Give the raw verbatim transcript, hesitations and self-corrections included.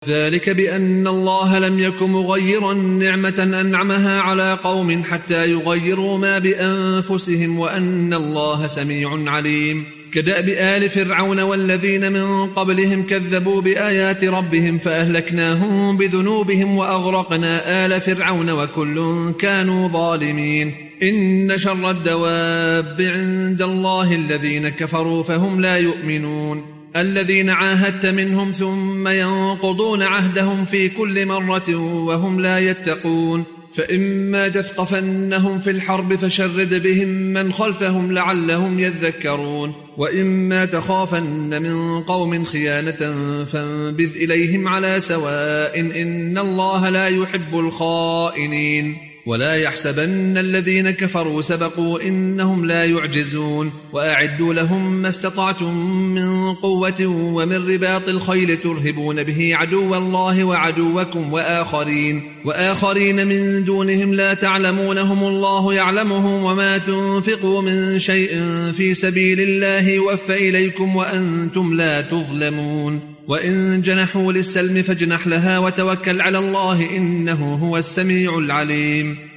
ذلك بأن الله لم يك مغيرا نعمة أنعمها على قوم حتى يغيروا ما بأنفسهم وأن الله سميع عليم. كدأب آل فرعون والذين من قبلهم كذبوا بآيات ربهم فأهلكناهم بذنوبهم وأغرقنا آل فرعون وكل كانوا ظالمين. إن شر الدواب عند الله الذين كفروا فهم لا يؤمنون. الذين عاهدت منهم ثم ينقضون عهدهم في كل مرة وهم لا يتقون. فإما تثقفنهم في الحرب فشرد بهم من خلفهم لعلهم يذكرون. وإما تخافن من قوم خيانة فانبذ إليهم على سواء إن الله لا يحب الخائنين. ولا يحسبن الذين كفروا سبقوا إنهم لا يعجزون. وأعدوا لهم ما استطعتم من قوة ومن رباط الخيل ترهبون به عدو الله وعدوكم وآخرين, وآخرين من دونهم لا تعلمونهم الله يعلمهم. وما تنفقوا من شيء في سبيل الله يوفى إليكم وأنتم لا تظلمون. وإن جنحوا للسلم فاجنح لها وتوكل على الله إنه هو السميع العليم.